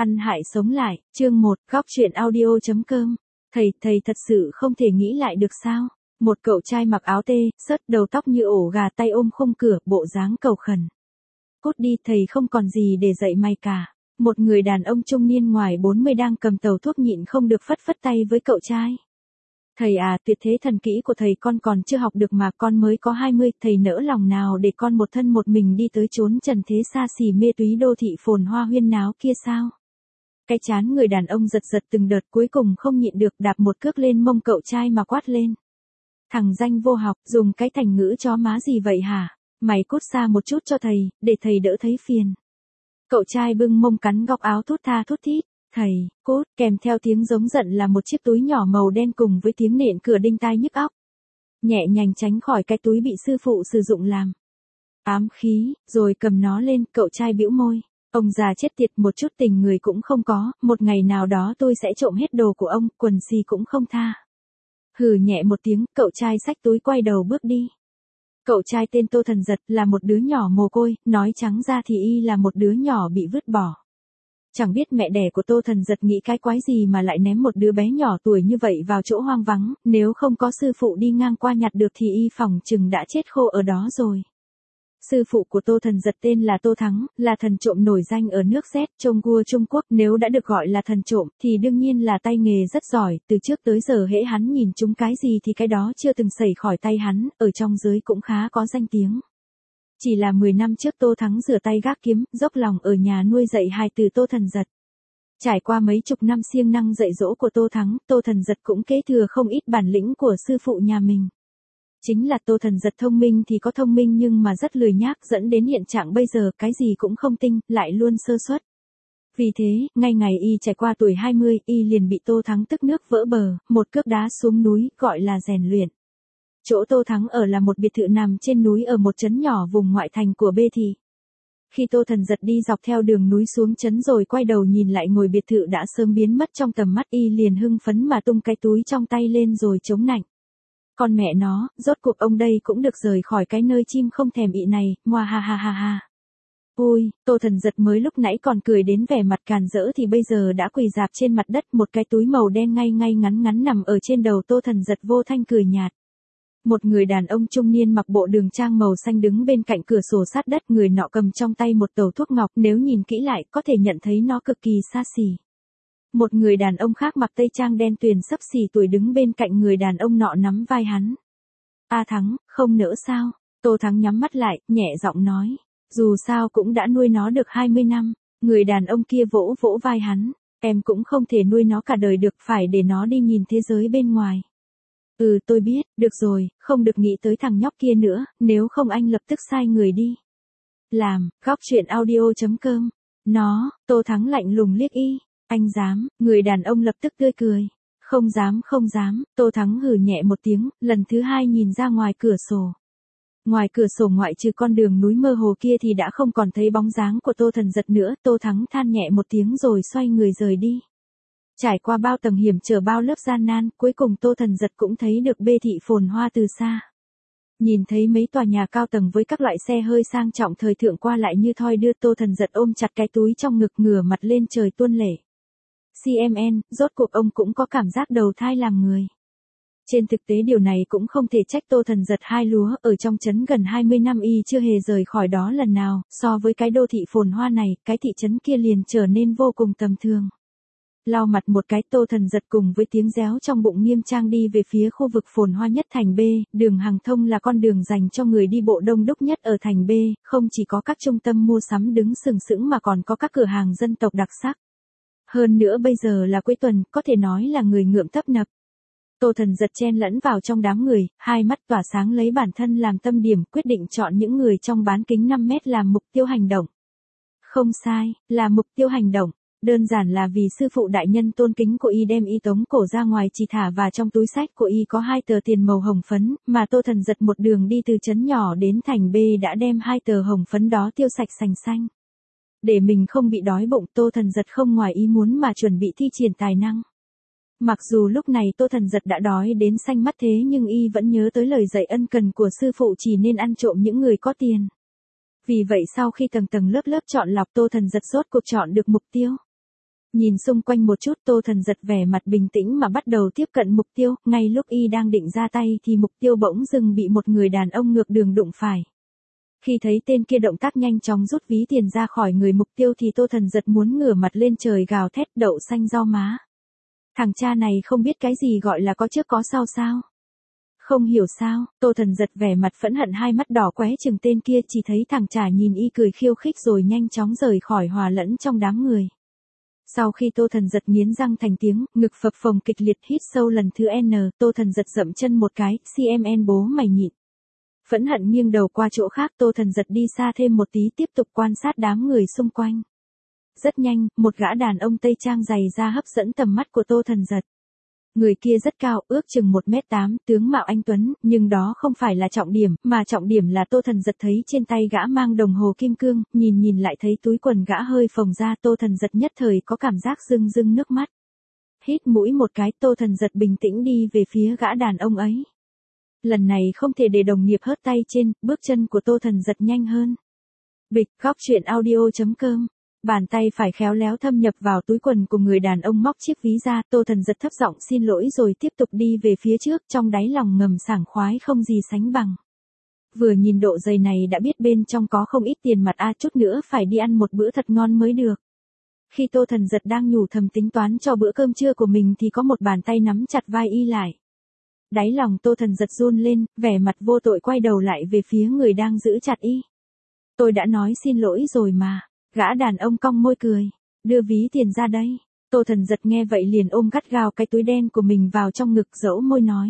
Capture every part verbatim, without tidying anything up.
Ăn hại sống lại, chương một, góc truyện audio.com. Thầy, thầy thật sự không thể nghĩ lại được sao? Một cậu trai mặc áo tê, sớt đầu tóc như ổ gà tay ôm khung cửa, bộ dáng cầu khẩn. Cút đi, thầy không còn gì để dạy mày cả. Một người đàn ông trung niên ngoài bốn mươi đang cầm tàu thuốc nhịn không được phất phất tay với cậu trai. Thầy à, tuyệt thế thần kỹ của thầy con còn chưa học được mà con mới có hai mươi, thầy nỡ lòng nào để con một thân một mình đi tới chốn trần thế xa xỉ mê túy đô thị phồn hoa huyên náo kia sao? Cái chán người đàn ông giật giật từng đợt, cuối cùng không nhịn được đạp một cước lên mông cậu trai mà quát lên. Thằng danh vô học, dùng cái thành ngữ chó má gì vậy hả? Mày cút xa một chút cho thầy, để thầy đỡ thấy phiền. Cậu trai bưng mông cắn góc áo thút tha thút thít. Thầy, cút, kèm theo tiếng giống giận là một chiếc túi nhỏ màu đen cùng với tiếng nện cửa đinh tai nhức óc. Nhẹ nhàng tránh khỏi cái túi bị sư phụ sử dụng làm ám khí, rồi cầm nó lên, cậu trai bĩu môi. Ông già chết tiệt, một chút tình người cũng không có, một ngày nào đó tôi sẽ trộm hết đồ của ông, quần gì cũng không tha. Hừ nhẹ một tiếng, cậu trai xách túi quay đầu bước đi. Cậu trai tên Tô Thần Giật là một đứa nhỏ mồ côi, nói trắng ra thì y là một đứa nhỏ bị vứt bỏ. Chẳng biết mẹ đẻ của Tô Thần Giật nghĩ cái quái gì mà lại ném một đứa bé nhỏ tuổi như vậy vào chỗ hoang vắng, nếu không có sư phụ đi ngang qua nhặt được thì y phỏng chừng đã chết khô ở đó rồi. Sư phụ của Tô Thần Giật tên là Tô Thắng, là thần trộm nổi danh ở nước Z, Chông Gua Trung Quốc, nếu đã được gọi là thần trộm thì đương nhiên là tay nghề rất giỏi, từ trước tới giờ hễ hắn nhìn trúng cái gì thì cái đó chưa từng xảy khỏi tay hắn, ở trong giới cũng khá có danh tiếng. Chỉ là mười năm trước Tô Thắng rửa tay gác kiếm, dốc lòng ở nhà nuôi dạy hai từ Tô Thần Giật. Trải qua mấy chục năm siêng năng dạy dỗ của Tô Thắng, Tô Thần Giật cũng kế thừa không ít bản lĩnh của sư phụ nhà mình. Chính là Tô Thần Giật thông minh thì có thông minh nhưng mà rất lười nhác, dẫn đến hiện trạng bây giờ cái gì cũng không tinh, lại luôn sơ suất. Vì thế, ngay ngày y trải qua tuổi hai mươi, y liền bị Tô Thắng tức nước vỡ bờ, một cước đá xuống núi, gọi là rèn luyện. Chỗ Tô Thắng ở là một biệt thự nằm trên núi ở một trấn nhỏ vùng ngoại thành của Bê Thị. Khi Tô Thần Giật đi dọc theo đường núi xuống trấn rồi quay đầu nhìn lại ngôi biệt thự đã sớm biến mất trong tầm mắt, y liền hưng phấn mà tung cái túi trong tay lên rồi chống nạnh. Con mẹ nó, rốt cuộc ông đây cũng được rời khỏi cái nơi chim không thèm ị này, ngoa ha ha ha ha. Ui, Tô Thần Giật mới lúc nãy còn cười đến vẻ mặt càn rỡ thì bây giờ đã quỳ rạp trên mặt đất, một cái túi màu đen ngay ngay ngắn ngắn nằm ở trên đầu Tô Thần Giật vô thanh cười nhạt. Một người đàn ông trung niên mặc bộ đường trang màu xanh đứng bên cạnh cửa sổ sát đất, người nọ cầm trong tay một tàu thuốc ngọc, nếu nhìn kỹ lại có thể nhận thấy nó cực kỳ xa xỉ. Một người đàn ông khác mặc tây trang đen tuyền xấp xỉ tuổi đứng bên cạnh người đàn ông nọ nắm vai hắn. A Thắng, không nỡ sao? Tô Thắng nhắm mắt lại, nhẹ giọng nói. Dù sao cũng đã nuôi nó được hai mươi năm. Người đàn ông kia vỗ vỗ vai hắn. Em cũng không thể nuôi nó cả đời được, phải để nó đi nhìn thế giới bên ngoài. Ừ tôi biết, được rồi, không được nghĩ tới thằng nhóc kia nữa, nếu không anh lập tức sai người đi làm. Góc truyện audio.com. Nó, Tô Thắng lạnh lùng liếc y. Anh dám, người đàn ông lập tức tươi cười. Không dám không dám, Tô Thắng hừ nhẹ một tiếng, lần thứ hai nhìn ra ngoài cửa sổ. Ngoài cửa sổ ngoại trừ con đường núi mơ hồ kia thì đã không còn thấy bóng dáng của Tô Thần Giật nữa, Tô Thắng than nhẹ một tiếng rồi xoay người rời đi. Trải qua bao tầng hiểm trở bao lớp gian nan, cuối cùng Tô Thần Giật cũng thấy được Bê Thị phồn hoa từ xa. Nhìn thấy mấy tòa nhà cao tầng với các loại xe hơi sang trọng thời thượng qua lại như thoi đưa, Tô Thần Giật ôm chặt cái túi trong ngực, ngửa mặt lên trời tuôn lệ. xê em en, rốt cuộc ông cũng có cảm giác đầu thai làm người. Trên thực tế điều này cũng không thể trách Tô Thần Giật hai lúa, ở trong trấn gần hai mươi năm y chưa hề rời khỏi đó lần nào, so với cái đô thị phồn hoa này, cái thị trấn kia liền trở nên vô cùng tầm thường. Lau mặt một cái, Tô Thần Giật cùng với tiếng réo trong bụng nghiêm trang đi về phía khu vực phồn hoa nhất thành B, đường hàng thông là con đường dành cho người đi bộ đông đúc nhất ở thành B, không chỉ có các trung tâm mua sắm đứng sừng sững mà còn có các cửa hàng dân tộc đặc sắc. Hơn nữa bây giờ là cuối tuần, có thể nói là người ngượm tấp nập. Tô Thần Giật chen lẫn vào trong đám người, hai mắt tỏa sáng lấy bản thân làm tâm điểm, quyết định chọn những người trong bán kính năm mét làm mục tiêu hành động. Không sai, là mục tiêu hành động. Đơn giản là vì sư phụ đại nhân tôn kính của y đem y tống cổ ra ngoài chỉ thả và trong túi sách của y có hai tờ tiền màu hồng phấn, mà Tô Thần Giật một đường đi từ trấn nhỏ đến thành B đã đem hai tờ hồng phấn đó tiêu sạch sành xanh. Để mình không bị đói bụng, Tô Thần Giật không ngoài ý muốn mà chuẩn bị thi triển tài năng. Mặc dù lúc này Tô Thần Giật đã đói đến xanh mắt thế nhưng y vẫn nhớ tới lời dạy ân cần của sư phụ chỉ nên ăn trộm những người có tiền. Vì vậy sau khi tầng tầng lớp lớp chọn lọc, Tô Thần Giật rốt cuộc chọn được mục tiêu. Nhìn xung quanh một chút, Tô Thần giật vẻ mặt bình tĩnh mà bắt đầu tiếp cận mục tiêu, ngay lúc y đang định ra tay thì mục tiêu bỗng dưng bị một người đàn ông ngược đường đụng phải. Khi thấy tên kia động tác nhanh chóng rút ví tiền ra khỏi người mục tiêu thì Tô Thần giật muốn ngửa mặt lên trời gào thét đậu xanh rau má. Thằng cha này không biết cái gì gọi là có trước có sau sao? Không hiểu sao, Tô Thần giật vẻ mặt phẫn hận, hai mắt đỏ qué chừng tên kia, chỉ thấy thằng trả nhìn y cười khiêu khích rồi nhanh chóng rời khỏi hòa lẫn trong đám người. Sau khi Tô Thần giật nghiến răng thành tiếng, ngực phập phồng kịch liệt hít sâu lần thứ N, Tô Thần giật dậm chân một cái, xê em en bố mày nhịn. Phẫn hận nghiêng đầu qua chỗ khác, Tô Thần giật đi xa thêm một tí tiếp tục quan sát đám người xung quanh. Rất nhanh, một gã đàn ông Tây Trang dày da hấp dẫn tầm mắt của Tô Thần giật. Người kia rất cao, ước chừng một mét tám, tướng mạo anh tuấn, nhưng đó không phải là trọng điểm, mà trọng điểm là Tô Thần giật thấy trên tay gã mang đồng hồ kim cương, nhìn nhìn lại thấy túi quần gã hơi phồng ra, Tô Thần giật nhất thời có cảm giác rưng rưng nước mắt. Hít mũi một cái, Tô Thần giật bình tĩnh đi về phía gã đàn ông ấy. Lần này không thể để đồng nghiệp hớt tay trên, bước chân của Tô Thần giật nhanh hơn. Bịch, góc truyện audio chấm com. Bàn tay phải khéo léo thâm nhập vào túi quần của người đàn ông, móc chiếc ví ra, Tô Thần giật thấp giọng xin lỗi rồi tiếp tục đi về phía trước, trong đáy lòng ngầm sảng khoái không gì sánh bằng. Vừa nhìn độ dày này đã biết bên trong có không ít tiền mặt, a chút nữa phải đi ăn một bữa thật ngon mới được. Khi Tô Thần giật đang nhủ thầm tính toán cho bữa cơm trưa của mình thì có một bàn tay nắm chặt vai y lại. Đáy lòng Tô Thần giật run lên, vẻ mặt vô tội quay đầu lại về phía người đang giữ chặt y. Tôi đã nói xin lỗi rồi mà. Gã đàn ông cong môi cười, đưa ví tiền ra đây. Tô Thần giật nghe vậy liền ôm gắt gao cái túi đen của mình vào trong ngực, dẫu môi nói.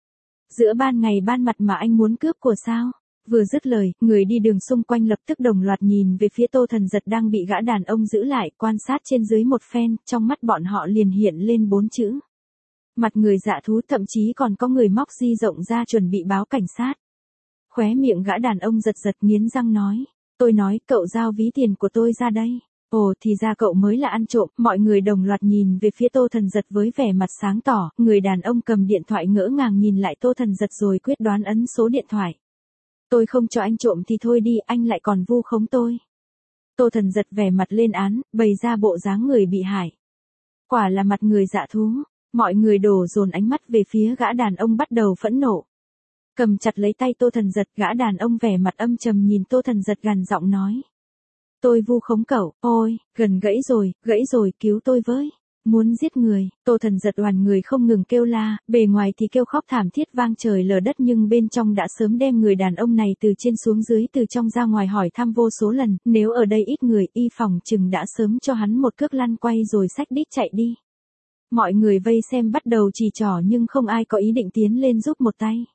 Giữa ban ngày ban mặt mà anh muốn cướp của sao? Vừa dứt lời, người đi đường xung quanh lập tức đồng loạt nhìn về phía Tô Thần giật đang bị gã đàn ông giữ lại, quan sát trên dưới một phen, trong mắt bọn họ liền hiện lên bốn chữ. Mặt người dạ thú, thậm chí còn có người móc di rộng ra chuẩn bị báo cảnh sát. Khóe miệng gã đàn ông giật giật nghiến răng nói. Tôi nói, cậu giao ví tiền của tôi ra đây. Ồ, thì ra cậu mới là ăn trộm. Mọi người đồng loạt nhìn về phía Tô Thần giật với vẻ mặt sáng tỏ. Người đàn ông cầm điện thoại ngỡ ngàng nhìn lại Tô Thần giật rồi quyết đoán ấn số điện thoại. Tôi không cho anh trộm thì thôi đi, anh lại còn vu khống tôi. Tô Thần giật vẻ mặt lên án, bày ra bộ dáng người bị hại. Quả là mặt người dạ thú. Mọi người đổ dồn ánh mắt về phía gã đàn ông, bắt đầu phẫn nộ. Cầm chặt lấy tay Tô Thần giật, gã đàn ông vẻ mặt âm trầm nhìn Tô Thần giật gằn giọng nói. Tôi vu khống cậu, ôi, gần gãy rồi, gãy rồi, cứu tôi với. Muốn giết người, Tô Thần giật oằn người không ngừng kêu la, bề ngoài thì kêu khóc thảm thiết vang trời lở đất nhưng bên trong đã sớm đem người đàn ông này từ trên xuống dưới, từ trong ra ngoài hỏi thăm vô số lần, nếu ở đây ít người, y phòng chừng đã sớm cho hắn một cước lăn quay rồi xách đít chạy đi. Mọi người vây xem bắt đầu chỉ trỏ nhưng không ai có ý định tiến lên giúp một tay.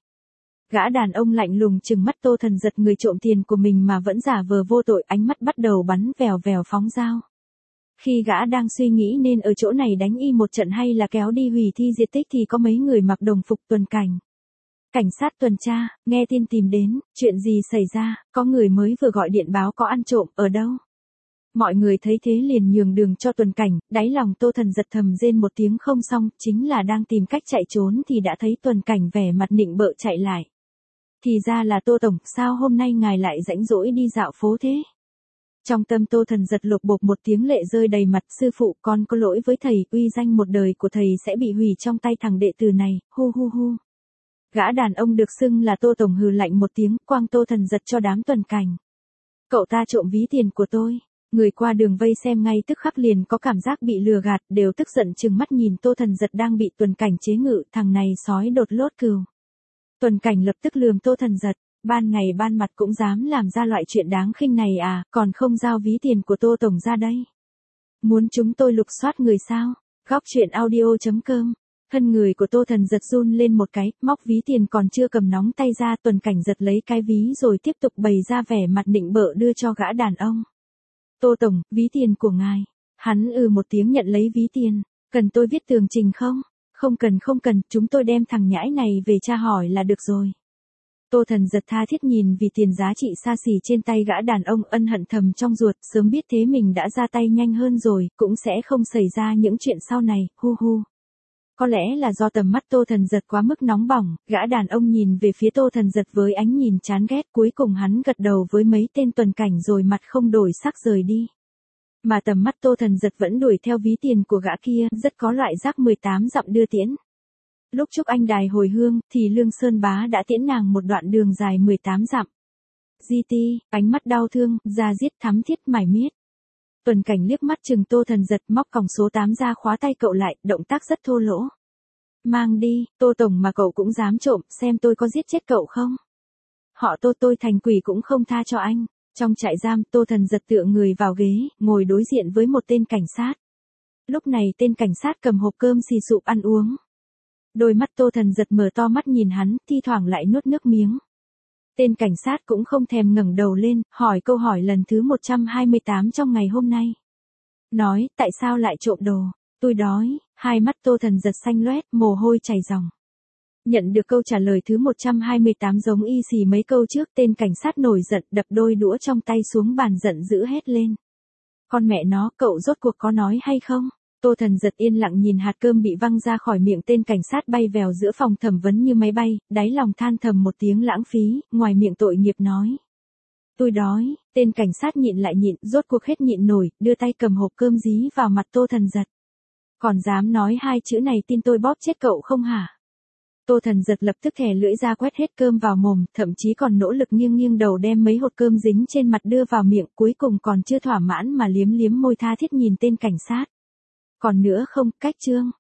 Gã đàn ông lạnh lùng trừng mắt Tô Thần giật, người trộm tiền của mình mà vẫn giả vờ vô tội, ánh mắt bắt đầu bắn vèo vèo phóng dao. Khi gã đang suy nghĩ nên ở chỗ này đánh y một trận hay là kéo đi hủy thi diệt tích thì có mấy người mặc đồng phục tuần cảnh. Cảnh sát tuần tra, nghe tin tìm đến, chuyện gì xảy ra, có người mới vừa gọi điện báo có ăn trộm, ở đâu? Mọi người thấy thế liền nhường đường cho tuần cảnh, đáy lòng Tô Thần giật thầm rên một tiếng không xong, chính là đang tìm cách chạy trốn thì đã thấy tuần cảnh vẻ mặt nịnh bợ chạy lại. Thì ra là Tô Tổng, sao hôm nay ngài lại rãnh rỗi đi dạo phố thế? Trong tâm Tô Thần giật lột bột một tiếng lệ rơi đầy mặt, sư phụ con có lỗi với thầy, uy danh một đời của thầy sẽ bị hủy trong tay thằng đệ tử này, hu hu hu. Gã đàn ông được xưng là Tô Tổng hừ lạnh một tiếng, quăng Tô Thần giật cho đám tuần cảnh. Cậu ta trộm ví tiền của tôi. Người qua đường vây xem ngay tức khắc liền có cảm giác bị lừa gạt, đều tức giận trừng mắt nhìn Tô Thần giật đang bị tuần cảnh chế ngự, thằng này sói đột lốt cừu. Tuần cảnh lập tức lườm Tô Thần giật, ban ngày ban mặt cũng dám làm ra loại chuyện đáng khinh này à, còn không giao ví tiền của Tô Tổng ra đây. Muốn chúng tôi lục soát người sao? Góc truyện audio chấm com. Thân người của Tô Thần giật run lên một cái, móc ví tiền còn chưa cầm nóng tay ra, tuần cảnh giật lấy cái ví rồi tiếp tục bày ra vẻ mặt nịnh bợ đưa cho gã đàn ông. Tô Tổng, ví tiền của ngài. Hắn ừ một tiếng nhận lấy ví tiền. Cần tôi viết tường trình không? Không cần không cần, chúng tôi đem thằng nhãi này về tra hỏi là được rồi. Tô Thần giật tha thiết nhìn vì tiền giá trị xa xỉ trên tay gã đàn ông, ân hận thầm trong ruột, sớm biết thế mình đã ra tay nhanh hơn rồi, cũng sẽ không xảy ra những chuyện sau này, hu hu. Có lẽ là do tầm mắt Tô Thần giật quá mức nóng bỏng, gã đàn ông nhìn về phía Tô Thần giật với ánh nhìn chán ghét, cuối cùng hắn gật đầu với mấy tên tuần cảnh rồi mặt không đổi sắc rời đi. Mà tầm mắt Tô Thần Giật vẫn đuổi theo ví tiền của gã kia, rất có loại giác mười tám dặm đưa tiễn. Lúc Trúc Anh Đài hồi hương, thì Lương Sơn Bá đã tiễn nàng một đoạn đường dài mười tám dặm. Di Ti, ánh mắt đau thương, da diết thắm thiết mải miết. Tuần Cảnh liếc mắt chừng Tô Thần Giật, móc còng số tám ra khóa tay cậu lại, động tác rất thô lỗ. Mang đi, Tô Tổng mà cậu cũng dám trộm, xem tôi có giết chết cậu không? Họ Tô tôi thành quỷ cũng không tha cho anh. Trong trại giam, Tô Thần Giật tựa người vào ghế, ngồi đối diện với một tên cảnh sát. Lúc này tên cảnh sát cầm hộp cơm xì sụp ăn uống. Đôi mắt Tô Thần Giật mở to mắt nhìn hắn, thi thoảng lại nuốt nước miếng. Tên cảnh sát cũng không thèm ngẩng đầu lên, hỏi câu hỏi lần thứ một trăm hai mươi tám trong ngày hôm nay. Nói, tại sao lại trộm đồ? Tôi đói. Hai mắt Tô Thần Giật xanh loét, mồ hôi chảy ròng. Nhận được câu trả lời thứ một trăm hai mươi tám giống y xì mấy câu trước, tên cảnh sát nổi giận, đập đôi đũa trong tay xuống bàn giận dữ hét lên. Con mẹ nó, cậu rốt cuộc có nói hay không? Tô Thần Giật yên lặng nhìn hạt cơm bị văng ra khỏi miệng tên cảnh sát bay vèo giữa phòng thẩm vấn như máy bay, đáy lòng than thầm một tiếng lãng phí, ngoài miệng tội nghiệp nói. Tôi đói. Tên cảnh sát nhịn lại nhịn, rốt cuộc hết nhịn nổi, đưa tay cầm hộp cơm dí vào mặt Tô Thần Giật. Còn dám nói hai chữ này tin tôi bóp chết cậu không hả? Tô Thần Giật lập tức thè lưỡi ra quét hết cơm vào mồm, thậm chí còn nỗ lực nghiêng nghiêng đầu đem mấy hột cơm dính trên mặt đưa vào miệng, cuối cùng còn chưa thỏa mãn mà liếm liếm môi tha thiết nhìn tên cảnh sát. Còn nữa không, cách trương.